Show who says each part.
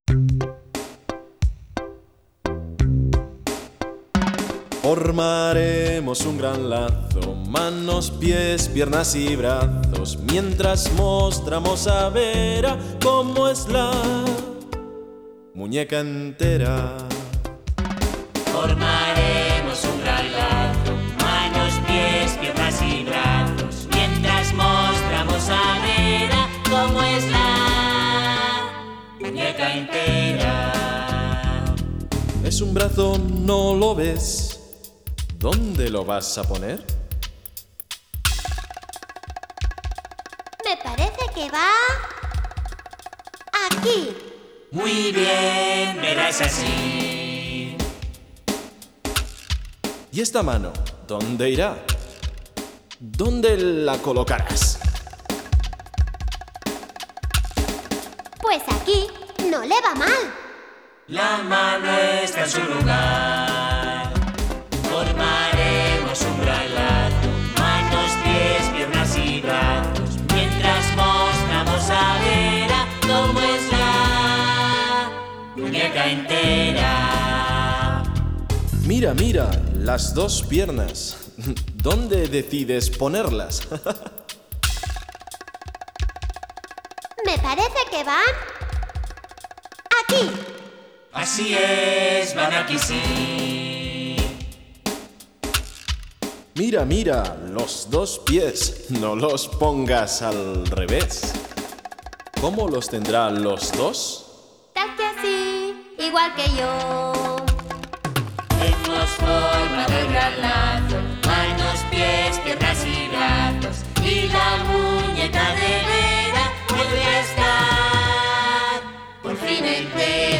Speaker 1: Formaremos un gran lazo, manos, pies, piernas y brazos, mientras mostramos a Vera cómo es la muñeca entera.
Speaker 2: Formaremos un gran lazo, manos, pies, piernas y brazos, mientras mostramos a Vera cómo es la muñeca entera.
Speaker 1: Es un brazo, ¿no lo ves? ¿Dónde lo vas a poner?
Speaker 3: Me parece que va aquí.
Speaker 2: Muy bien, verás así.
Speaker 1: ¿Y esta mano? ¿Dónde irá? ¿Dónde la colocarás?
Speaker 3: Pues aquí no le va mal.
Speaker 2: La mano está en su lugar. Formaremos un gran lazo, manos, pies, piernas y brazos, mientras mostramos a Vera cómo es la muñeca entera.
Speaker 1: Mira, mira, las dos piernas. ¿Dónde decides ponerlas?
Speaker 3: Me parece que van aquí.
Speaker 2: Así es, van aquí sí.
Speaker 1: Mira, mira, los dos pies. No los pongas al revés. ¿Cómo los tendrá los dos?
Speaker 3: Casi así, igual que yo.
Speaker 2: Hemos formado el gran lazo, manos, pies, piernas y brazos, y la muñeca de Vera vuelve a estar por fin entera.